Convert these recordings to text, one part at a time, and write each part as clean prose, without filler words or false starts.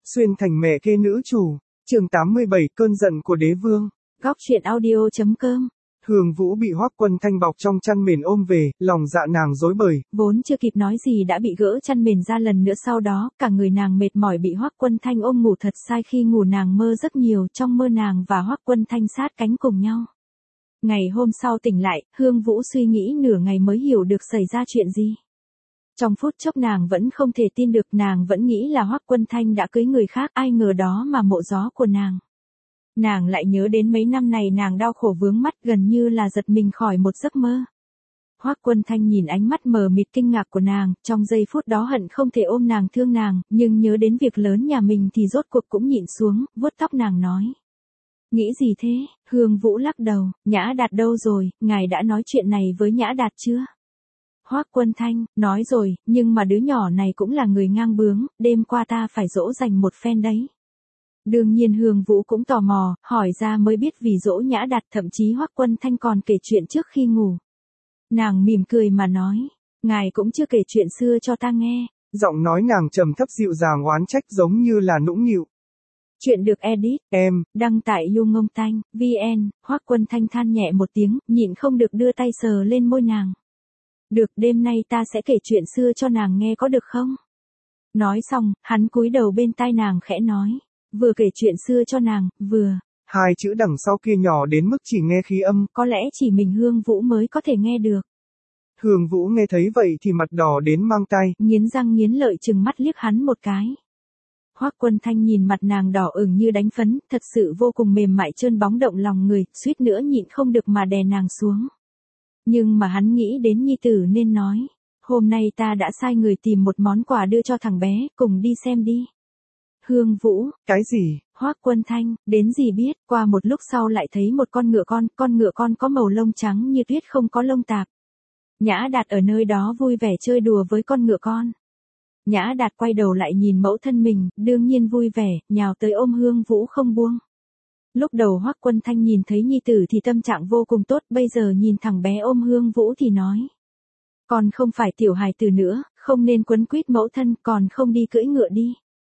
xuyên thành mẹ kế nữ chủ. Chương 87 cơn giận của đế vương. Góc truyện audio.com. Hương Vũ bị Hoắc Quân Thanh bọc trong chăn mền ôm về, lòng dạ nàng rối bời. Vốn chưa kịp nói gì đã bị gỡ chăn mền ra lần nữa, sau đó, cả người nàng mệt mỏi bị Hoắc Quân Thanh ôm ngủ thật say. Khi ngủ nàng mơ rất nhiều, trong mơ nàng và Hoắc Quân Thanh sát cánh cùng nhau. Ngày hôm sau tỉnh lại, Hương Vũ suy nghĩ nửa ngày mới hiểu được xảy ra chuyện gì. Trong phút chốc nàng vẫn không thể tin được, nàng vẫn nghĩ là Hoắc Quân Thanh đã cưới người khác, ai ngờ đó mà mộ gió của nàng. Nàng lại nhớ đến mấy năm này nàng đau khổ vướng mắt, gần như là giật mình khỏi một giấc mơ. Hoắc Quân Thanh nhìn ánh mắt mờ mịt kinh ngạc của nàng, trong giây phút đó hận không thể ôm nàng thương nàng, nhưng nhớ đến việc lớn nhà mình thì rốt cuộc cũng nhịn xuống, vuốt tóc nàng nói. Nghĩ gì thế? Hương Vũ lắc đầu, Nhã Đạt đâu rồi, ngài đã nói chuyện này với Nhã Đạt chưa? Hoắc Quân Thanh, nói rồi, nhưng mà đứa nhỏ này cũng là người ngang bướng, đêm qua ta phải dỗ dành một phen đấy. Đương nhiên Hương Vũ cũng tò mò, hỏi ra mới biết vì dỗ Nhã Đạt, thậm chí Hoắc Quân Thanh còn kể chuyện trước khi ngủ. Nàng mỉm cười mà nói, ngài cũng chưa kể chuyện xưa cho ta nghe. Giọng nói nàng trầm thấp dịu dàng oán trách giống như là nũng nịu. Chuyện được edit, đăng tại YouNgongTanh.vn. Hoắc Quân Thanh than nhẹ một tiếng, nhịn không được đưa tay sờ lên môi nàng. Được, đêm nay ta sẽ kể chuyện xưa cho nàng nghe có được không? Nói xong, hắn cúi đầu bên tai nàng khẽ nói. Vừa kể chuyện xưa cho nàng, vừa. Hai chữ đằng sau kia nhỏ đến mức chỉ nghe khí âm. Có lẽ chỉ mình Hương Vũ mới có thể nghe được. Hương Vũ nghe thấy vậy thì mặt đỏ đến mang tai. Nghiến răng nghiến lợi trừng mắt liếc hắn một cái. Hoắc Quân Thanh nhìn mặt nàng đỏ ửng như đánh phấn, thật sự vô cùng mềm mại trơn bóng động lòng người, suýt nữa nhịn không được mà đè nàng xuống. Nhưng mà hắn nghĩ đến nhi tử nên nói. Hôm nay ta đã sai người tìm một món quà đưa cho thằng bé, cùng đi xem đi. Hương Vũ, cái gì? Hoắc Quân Thanh, đến gì biết, qua một lúc sau lại thấy một con ngựa con có màu lông trắng như tuyết không có lông tạp. Nhã Đạt ở nơi đó vui vẻ chơi đùa với con ngựa con. Nhã Đạt quay đầu lại nhìn mẫu thân mình, đương nhiên vui vẻ, nhào tới ôm Hương Vũ không buông. Lúc đầu Hoắc Quân Thanh nhìn thấy nhi tử thì tâm trạng vô cùng tốt, bây giờ nhìn thằng bé ôm Hương Vũ thì nói. Còn không phải tiểu hài tử nữa, không nên quấn quýt mẫu thân, còn không đi cưỡi ngựa đi.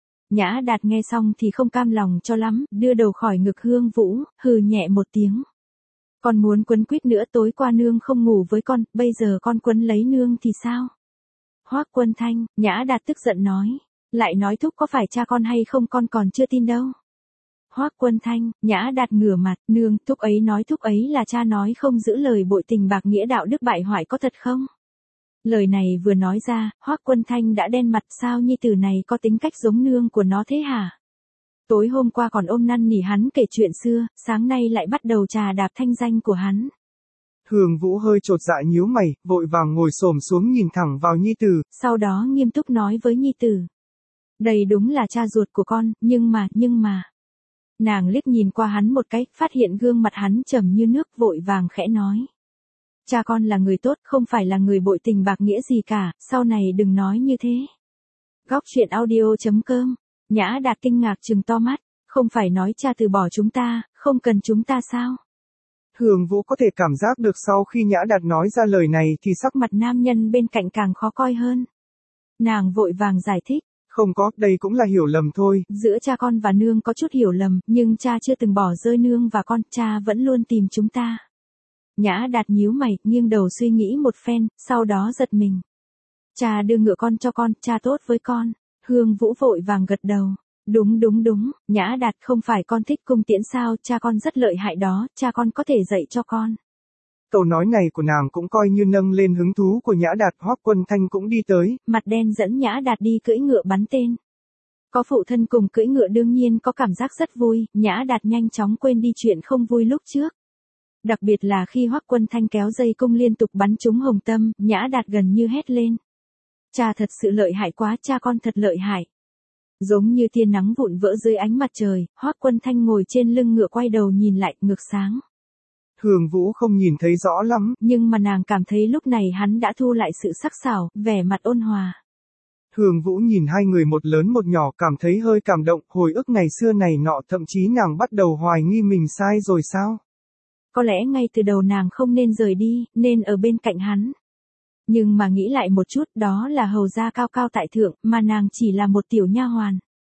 Nhã Đạt nghe xong thì không cam lòng cho lắm, đưa đầu khỏi ngực Hương Vũ, hừ nhẹ một tiếng. Con muốn quấn quýt nữa, tối qua nương không ngủ với con, bây giờ con quấn lấy nương thì sao? Hoắc Quân Thanh, Nhã Đạt tức giận nói. Lại nói thúc có phải cha con hay không con còn chưa tin đâu. Hoắc Quân Thanh, Nhã Đạt ngửa mặt, nương, thúc ấy nói thúc ấy là cha nói không giữ lời, bội tình bạc nghĩa, đạo đức bại hoại, có thật không? Lời này vừa nói ra, Hoắc Quân Thanh đã đen mặt, sao nhi tử này có tính cách giống nương của nó thế hả? Tối hôm qua còn ôm năn nỉ hắn kể chuyện xưa, sáng nay lại bắt đầu trà đạp thanh danh của hắn. Hương Vũ hơi chột dạ nhíu mày, vội vàng ngồi xổm xuống nhìn thẳng vào nhi tử. Sau đó nghiêm túc nói với nhi tử. Đây đúng là cha ruột của con, nhưng mà. Nàng liếc nhìn qua hắn một cái, phát hiện gương mặt hắn trầm như nước, vội vàng khẽ nói. Cha con là người tốt, không phải là người bội tình bạc nghĩa gì cả, sau này đừng nói như thế. Góc truyện audio.com. Nhã Đạt kinh ngạc trừng to mắt, không phải nói cha từ bỏ chúng ta, không cần chúng ta sao? Hương Vũ có thể cảm giác được sau khi Nhã Đạt nói ra lời này thì sắc mặt nam nhân bên cạnh càng khó coi hơn. Nàng vội vàng giải thích. Không có, đây cũng là hiểu lầm thôi. Giữa cha con và nương có chút hiểu lầm, nhưng cha chưa từng bỏ rơi nương và con, cha vẫn luôn tìm chúng ta. Nhã Đạt nhíu mày, nghiêng đầu suy nghĩ một phen, sau đó giật mình. Cha đưa ngựa con cho con, cha tốt với con. Hương Vũ vội vàng gật đầu. Đúng, Nhã Đạt, không phải con thích cung tiễn sao, cha con rất lợi hại đó, cha con có thể dạy cho con. Câu nói này của nàng cũng coi như nâng lên hứng thú của Nhã Đạt. Hoắc Quân Thanh cũng đi tới. Mặt đen dẫn Nhã Đạt đi cưỡi ngựa bắn tên. Có phụ thân cùng cưỡi ngựa đương nhiên có cảm giác rất vui, Nhã Đạt nhanh chóng quên đi chuyện không vui lúc trước. Đặc biệt là khi Hoắc Quân Thanh kéo dây cung liên tục bắn trúng hồng tâm, Nhã Đạt gần như hét lên. Cha thật sự lợi hại quá, cha con thật lợi hại. Giống như tia nắng vụn vỡ dưới ánh mặt trời, Hoắc Quân Thanh ngồi trên lưng ngựa quay đầu nhìn lại, ngực sáng. Hương Vũ không nhìn thấy rõ lắm, nhưng mà nàng cảm thấy lúc này hắn đã thu lại sự sắc sảo, vẻ mặt ôn hòa. Hương Vũ nhìn hai người một lớn một nhỏ cảm thấy hơi cảm động, hồi ức ngày xưa này nọ, thậm chí nàng bắt đầu hoài nghi mình sai rồi sao? Có lẽ ngay từ đầu nàng không nên rời đi, nên ở bên cạnh hắn. Nhưng mà nghĩ lại một chút, đó là hầu gia cao cao tại thượng, mà nàng chỉ là một tiểu nha hoàn.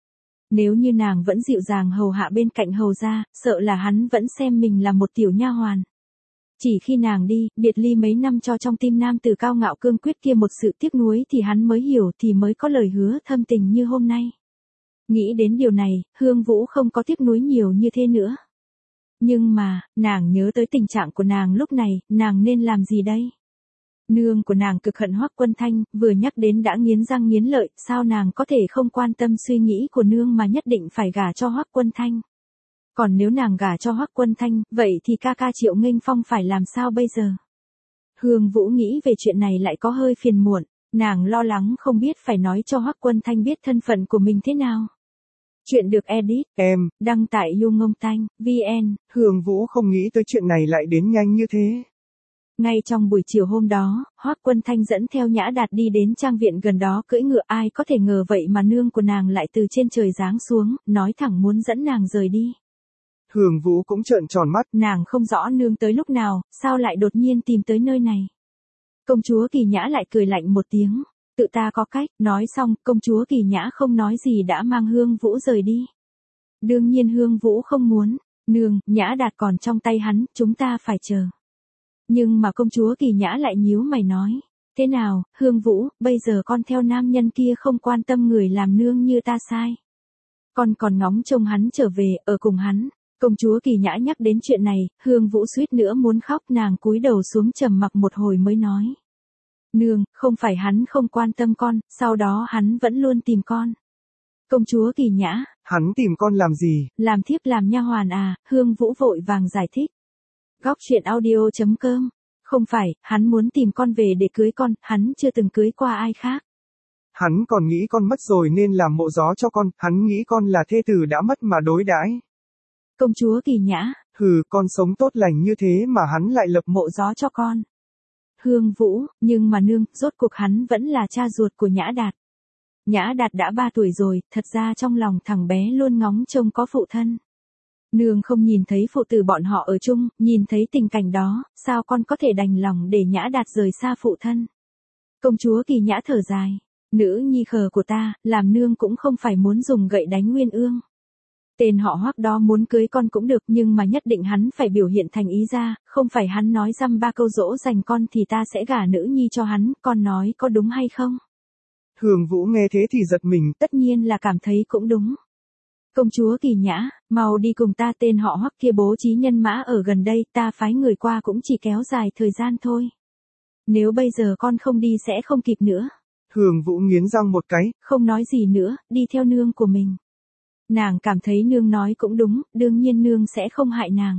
Nếu như nàng vẫn dịu dàng hầu hạ bên cạnh hầu gia, sợ là hắn vẫn xem mình là một tiểu nha hoàn. Chỉ khi nàng đi, biệt ly mấy năm cho trong tim nam tử cao ngạo cương quyết kia một sự tiếc nuối thì hắn mới hiểu thì mới có lời hứa thâm tình như hôm nay. Nghĩ đến điều này, Hương Vũ không có tiếc nuối nhiều như thế nữa. Nhưng mà, nàng nhớ tới tình trạng của nàng lúc này, nàng nên làm gì đây? Nương của nàng cực hận Hoắc Quân Thanh, vừa nhắc đến đã nghiến răng nghiến lợi, sao nàng có thể không quan tâm suy nghĩ của nương mà nhất định phải gả cho Hoắc Quân Thanh? Còn nếu nàng gả cho Hoắc Quân Thanh, vậy thì ca ca Triệu Nghênh Phong phải làm sao bây giờ? Hương Vũ nghĩ về chuyện này lại có hơi phiền muộn, nàng lo lắng không biết phải nói cho Hoắc Quân Thanh biết thân phận của mình thế nào. Chuyện được edit, đăng tại YouNgongTanh.vn. Hương Vũ không nghĩ tới chuyện này lại đến nhanh như thế. Ngay trong buổi chiều hôm đó, Hoắc Quân Thanh dẫn theo Nhã Đạt đi đến trang viện gần đó cưỡi ngựa, ai có thể ngờ vậy mà nương của nàng lại từ trên trời giáng xuống, nói thẳng muốn dẫn nàng rời đi. Hương Vũ cũng trợn tròn mắt, nàng không rõ nương tới lúc nào, sao lại đột nhiên tìm tới nơi này. Công chúa Kỳ Nhã lại cười lạnh một tiếng, tự ta có cách, nói xong, công chúa Kỳ Nhã không nói gì đã mang Hương Vũ rời đi. Đương nhiên Hương Vũ không muốn, nương, Nhã Đạt còn trong tay hắn, chúng ta phải chờ. Nhưng mà công chúa Kỳ Nhã lại nhíu mày nói, thế nào, Hương Vũ, bây giờ con theo nam nhân kia không quan tâm người làm nương như ta sai. Con còn ngóng trông hắn trở về, ở cùng hắn. Công chúa Kỳ Nhã nhắc đến chuyện này, Hương Vũ suýt nữa muốn khóc, nàng cúi đầu xuống trầm mặc một hồi mới nói. Nương, không phải hắn không quan tâm con, sau đó hắn vẫn luôn tìm con. Công chúa Kỳ Nhã, hắn tìm con làm gì? Làm thiếp làm nha hoàn à? Hương Vũ vội vàng giải thích. Góc truyện audio.com. Không phải, hắn muốn tìm con về để cưới con, hắn chưa từng cưới qua ai khác. Hắn còn nghĩ con mất rồi nên làm mộ gió cho con, hắn nghĩ con là thê tử đã mất mà đối đãi. Công chúa Kỳ Nhã, hừ, con sống tốt lành như thế mà hắn lại lập mộ gió cho con. Hương Vũ, nhưng mà nương, rốt cuộc hắn vẫn là cha ruột của Nhã Đạt. Nhã Đạt đã 3 tuổi rồi, thật ra trong lòng thằng bé luôn ngóng trông có phụ thân. Nương không nhìn thấy phụ tử bọn họ ở chung, nhìn thấy tình cảnh đó, sao con có thể đành lòng để Nhã Đạt rời xa phụ thân. Công chúa Kỳ Nhã thở dài, nữ nhi khờ của ta, làm nương cũng không phải muốn dùng gậy đánh Nguyên Ương. Tên họ Hoắc đó muốn cưới con cũng được nhưng mà nhất định hắn phải biểu hiện thành ý ra, không phải hắn nói dăm ba câu dỗ dành con thì ta sẽ gả nữ nhi cho hắn, con nói có đúng hay không? Hương Vũ nghe thế thì giật mình, tất nhiên là cảm thấy cũng đúng. Công chúa Kỳ Nhã, mau đi cùng ta, tên họ Hoắc kia bố trí nhân mã ở gần đây, ta phái người qua cũng chỉ kéo dài thời gian thôi. Nếu bây giờ con không đi sẽ không kịp nữa. Hương Vũ nghiến răng một cái, không nói gì nữa, đi theo nương của mình. Nàng cảm thấy nương nói cũng đúng, đương nhiên nương sẽ không hại nàng.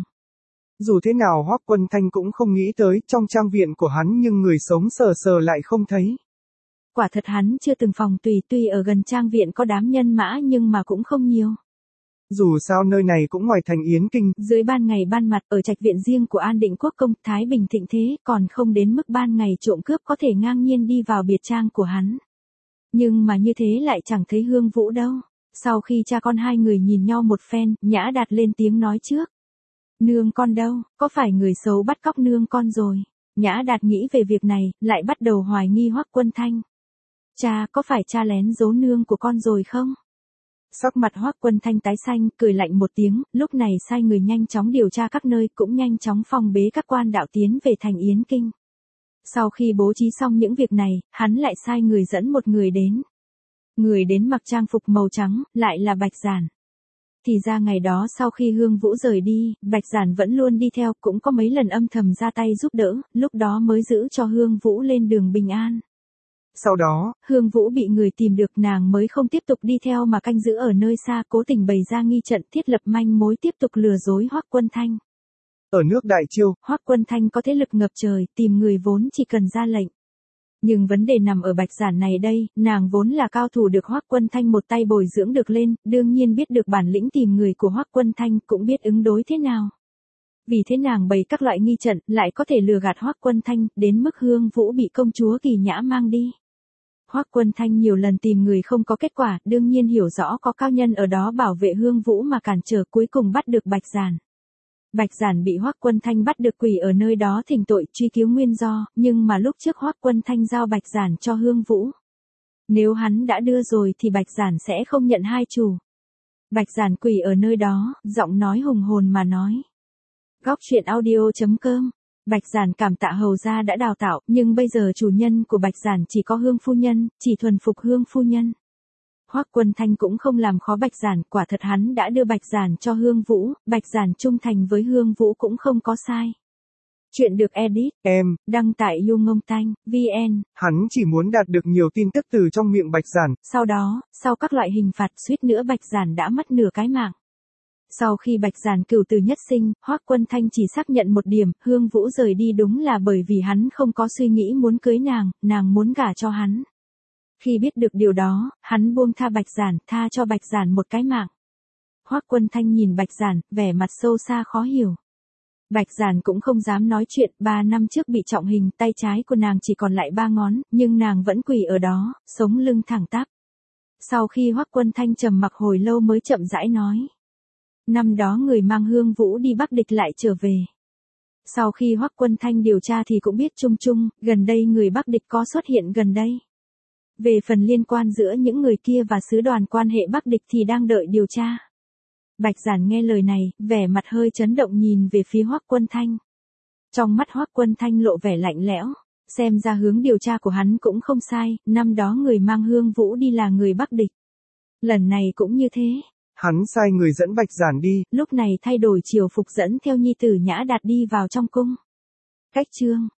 Dù thế nào Hoắc Quân Thanh cũng không nghĩ tới trong trang viện của hắn nhưng người sống sờ sờ lại không thấy. Quả thật hắn chưa từng phòng, tuy ở gần trang viện có đám nhân mã nhưng mà cũng không nhiều. Dù sao nơi này cũng ngoài thành Yến Kinh. Dưới ban ngày ban mặt ở trạch viện riêng của An Định Quốc công, Thái Bình thịnh thế, còn không đến mức ban ngày trộm cướp có thể ngang nhiên đi vào biệt trang của hắn. Nhưng mà như thế lại chẳng thấy Hương Vũ đâu. Sau khi cha con hai người nhìn nhau một phen, Nhã Đạt lên tiếng nói trước. Nương con đâu, có phải người xấu bắt cóc nương con rồi? Nhã Đạt nghĩ về việc này, lại bắt đầu hoài nghi Hoắc Quân Thanh. Cha, có phải cha lén giấu nương của con rồi không? Sắc mặt Hoắc Quân Thanh tái xanh, cười lạnh một tiếng, lúc này sai người nhanh chóng điều tra các nơi, cũng nhanh chóng phong bế các quan đạo tiến về thành Yến Kinh. Sau khi bố trí xong những việc này, hắn lại sai người dẫn một người đến. Người đến mặc trang phục màu trắng, lại là Bạch Giản. Thì ra ngày đó sau khi Hương Vũ rời đi, Bạch Giản vẫn luôn đi theo, cũng có mấy lần âm thầm ra tay giúp đỡ, lúc đó mới giữ cho Hương Vũ lên đường bình an. Sau đó, Hương Vũ bị người tìm được, nàng mới không tiếp tục đi theo mà canh giữ ở nơi xa, cố tình bày ra nghi trận, thiết lập manh mối tiếp tục lừa dối Hoắc Quân Thanh. Ở nước Đại Chiêu, Hoắc Quân Thanh có thế lực ngập trời, tìm người vốn chỉ cần ra lệnh. Nhưng vấn đề nằm ở Bạch Giản này đây, nàng vốn là cao thủ được Hoắc Quân Thanh một tay bồi dưỡng được lên, đương nhiên biết được bản lĩnh tìm người của Hoắc Quân Thanh, cũng biết ứng đối thế nào. Vì thế nàng bày các loại nghi trận, lại có thể lừa gạt Hoắc Quân Thanh, đến mức Hương Vũ bị công chúa Kỳ Nhã mang đi. Hoắc Quân Thanh nhiều lần tìm người không có kết quả, đương nhiên hiểu rõ có cao nhân ở đó bảo vệ Hương Vũ mà cản trở, cuối cùng bắt được Bạch Giản. Bạch Giản bị Hoắc Quân Thanh bắt được quỳ ở nơi đó thỉnh tội truy cứu nguyên do, nhưng mà lúc trước Hoắc Quân Thanh giao Bạch Giản cho Hương Vũ. Nếu hắn đã đưa rồi thì Bạch Giản sẽ không nhận hai chủ. Bạch Giản quỳ ở nơi đó, giọng nói hùng hồn mà nói. Góc truyện audio.com. Bạch Giản cảm tạ hầu gia đã đào tạo, nhưng bây giờ chủ nhân của Bạch Giản chỉ có Hương phu nhân, chỉ thuần phục Hương phu nhân. Hoắc Quân Thanh cũng không làm khó Bạch Giản, quả thật hắn đã đưa Bạch Giản cho Hương Vũ, Bạch Giản trung thành với Hương Vũ cũng không có sai. Chuyện được edit, đăng tại YouNgongTanh.vn. Hắn chỉ muốn đạt được nhiều tin tức từ trong miệng Bạch Giản. Sau đó, sau các loại hình phạt suýt nữa Bạch Giản đã mất nửa cái mạng. Sau khi Bạch Giản cửu tử nhất sinh, Hoắc Quân Thanh chỉ xác nhận một điểm, Hương Vũ rời đi đúng là bởi vì hắn không có suy nghĩ muốn cưới nàng muốn gả cho hắn. Khi biết được điều đó, hắn buông tha Bạch Giản, tha cho Bạch Giản một cái mạng. Hoắc Quân Thanh nhìn Bạch Giản, vẻ mặt sâu xa khó hiểu. Bạch Giản cũng không dám nói chuyện, 3 năm trước bị trọng hình, tay trái của nàng chỉ còn lại 3 ngón, nhưng nàng vẫn quỳ ở đó, sống lưng thẳng tắp. Sau khi Hoắc Quân Thanh trầm mặc hồi lâu mới chậm rãi nói. Năm đó người mang Hương Vũ đi Bắc Địch lại trở về. Sau khi Hoắc Quân Thanh điều tra thì cũng biết chung chung, gần đây người Bắc Địch có xuất hiện gần đây. Về phần liên quan giữa những người kia và sứ đoàn quan hệ Bắc Địch thì đang đợi điều tra. Bạch Giản nghe lời này, vẻ mặt hơi chấn động nhìn về phía Hoắc Quân Thanh. Trong mắt Hoắc Quân Thanh lộ vẻ lạnh lẽo, xem ra hướng điều tra của hắn cũng không sai, năm đó người mang Hương Vũ đi là người Bắc Địch. Lần này cũng như thế. Hắn sai người dẫn Bạch Giản đi. Lúc này thay đổi triều phục dẫn theo nhi tử Nhã Đạt đi vào trong cung. Cách chương